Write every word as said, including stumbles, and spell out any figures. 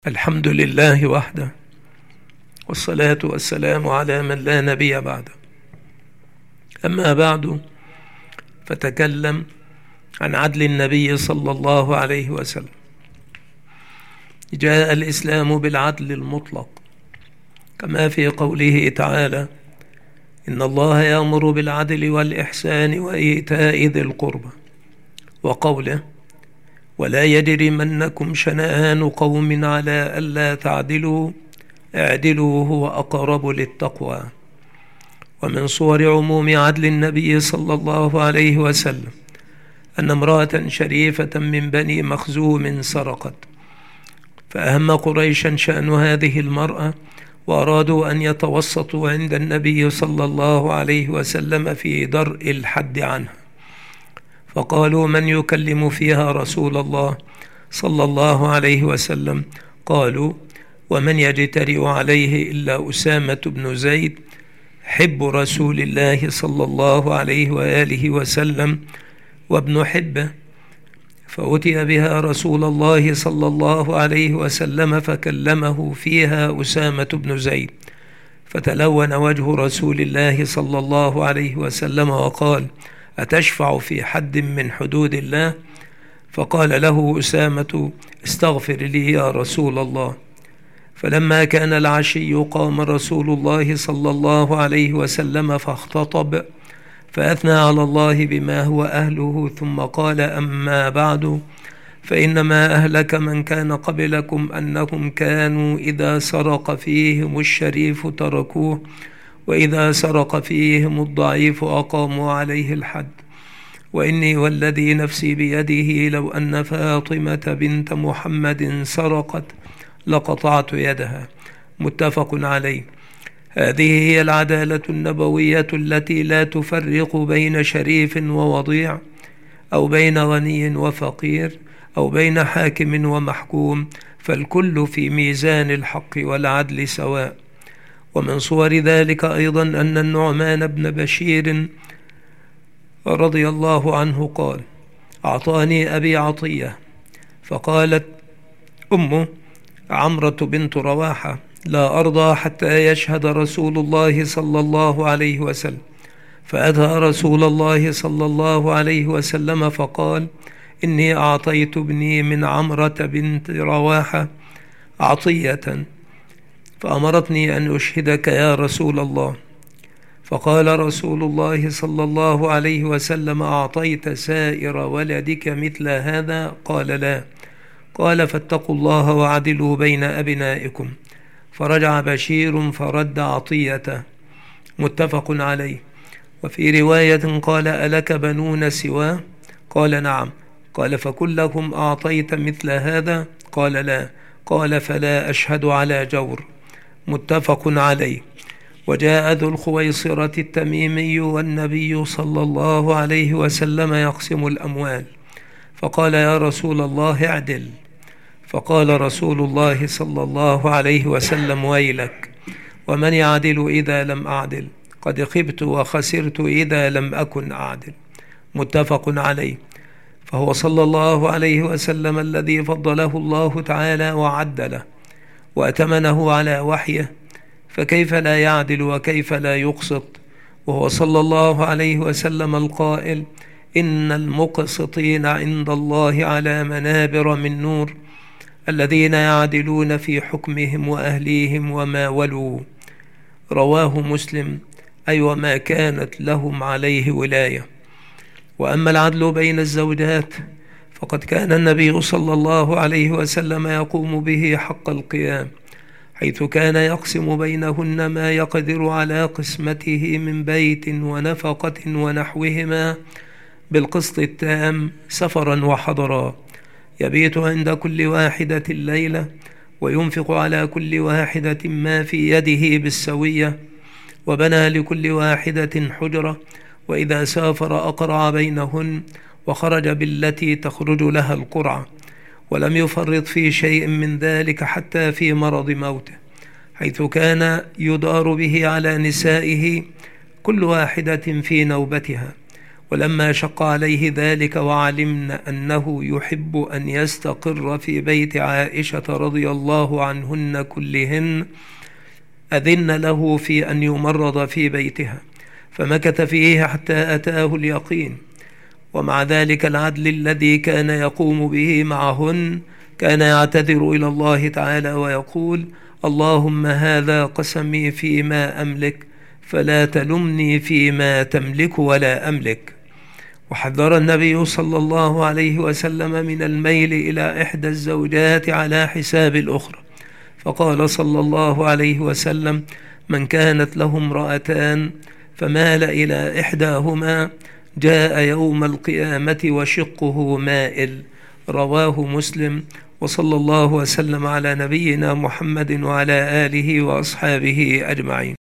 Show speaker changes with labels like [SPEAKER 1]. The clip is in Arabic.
[SPEAKER 1] الحمد لله وحده، والصلاة والسلام على من لا نبي بعده. أما بعد، فتكلم عن عدل النبي صلى الله عليه وسلم. جاء الإسلام بالعدل المطلق، كما في قوله تعالى: إن الله يأمر بالعدل والإحسان وإيتاء ذي القربى، وقوله: ولا يجرمنكم شنآن قوم على ألا تعدلوا اعدلوا هو أقرب للتقوى. ومن صور عموم عدل النبي صلى الله عليه وسلم أن امرأة شريفة من بني مخزوم سرقت، فأهم قريشا شأن هذه المرأة، وأرادوا أن يتوسطوا عند النبي صلى الله عليه وسلم في درء الحد عنها، فقالوا: من يكلم فيها رسول الله صلى الله عليه وسلم؟ قالوا: ومن يجترئ عليه إلا أسامة بن زيد حب رسول الله صلى الله عليه وآله وسلم وابن حبه. فأتي بها رسول الله صلى الله عليه وسلم فكلمه فيها أسامة بن زيد، فتلون وجه رسول الله صلى الله عليه وسلم وقال: أتشفع في حد من حدود الله؟ فقال له أسامة: استغفر لي يا رسول الله. فلما كان العشي قام رسول الله صلى الله عليه وسلم فاختطب، فأثنى على الله بما هو أهله، ثم قال: أما بعد، فإنما أهلك من كان قبلكم أنهم كانوا إذا سرق فيهم الشريف تركوه، وإذا سرق فيهم الضعيف أقاموا عليه الحد. وإني والذي نفسي بيده لو أن فاطمة بنت محمد سرقت لقطعت يدها. متفق عليه. هذه هي العدالة النبوية التي لا تفرق بين شريف ووضيع، أو بين غني وفقير، أو بين حاكم ومحكوم، فالكل في ميزان الحق والعدل سواء. ومن صور ذلك أيضا أن النعمان بن بشير رضي الله عنه قال: أعطاني أبي عطية، فقالت أمه عمرة بنت رواحة: لا أرضى حتى يشهد رسول الله صلى الله عليه وسلم. فأتى رسول الله صلى الله عليه وسلم فقال: إني أعطيت ابني من عمرة بنت رواحة عطية، فأمرتني أن أشهدك يا رسول الله. فقال رسول الله صلى الله عليه وسلم: أعطيت سائر ولدك مثل هذا؟ قال: لا. قال: فاتقوا الله وعدلوا بين أبنائكم. فرجع بشير فرد عطيته. متفق عليه. وفي رواية قال: ألك بنون سواه؟ قال: نعم. قال: فكلهم أعطيت مثل هذا؟ قال: لا. قال: فلا أشهد على جور. متفق عليه. وجاء ذو الخويصرة التميمي والنبي صلى الله عليه وسلم يقسم الأموال، فقال: يا رسول الله اعدل. فقال رسول الله صلى الله عليه وسلم: ويلك، ومن يعدل إذا لم أعدل؟ قد خبت وخسرت إذا لم أكن أعدل. متفق عليه. فهو صلى الله عليه وسلم الذي فضله الله تعالى وعدله وأتمنه على وحيه، فكيف لا يعدل وكيف لا يقسط؟ وهو صلى الله عليه وسلم القائل: إن المقسطين عند الله على منابر من نور، الذين يعدلون في حكمهم وأهليهم وما ولوا. رواه مسلم. أي وما كانت لهم عليه ولاية. وأما العدل بين الزوجات فقد كان النبي صلى الله عليه وسلم يقوم به حق القيام، حيث كان يقسم بينهن ما يقدر على قسمته من بيت ونفقة ونحوهما بالقسط التام سفرا وحضرا، يبيت عند كل واحدة الليلة، وينفق على كل واحدة ما في يده بالسوية، وبنى لكل واحدة حجرة، وإذا سافر أقرع بينهن، وخرج بالتي تخرج لها القرعة، ولم يفرط في شيء من ذلك حتى في مرض موته، حيث كان يدار به على نسائه كل واحدة في نوبتها، ولما شق عليه ذلك وعلمنا أنه يحب أن يستقر في بيت عائشة رضي الله عنهن كلهن أذن له في أن يمرض في بيتها، فمكث فيه حتى أتاه اليقين. ومع ذلك العدل الذي كان يقوم به معهن كان يعتذر إلى الله تعالى ويقول: اللهم هذا قسمي فيما أملك فلا تلمني فيما تملك ولا أملك. وحذر النبي صلى الله عليه وسلم من الميل إلى إحدى الزوجات على حساب الأخرى، فقال صلى الله عليه وسلم: من كانت له امرأتان فمال إلى إحداهما جاء يوم القيامة وشقه مائل. رواه مسلم. وصلى الله وسلم على نبينا محمد وعلى آله وأصحابه أجمعين.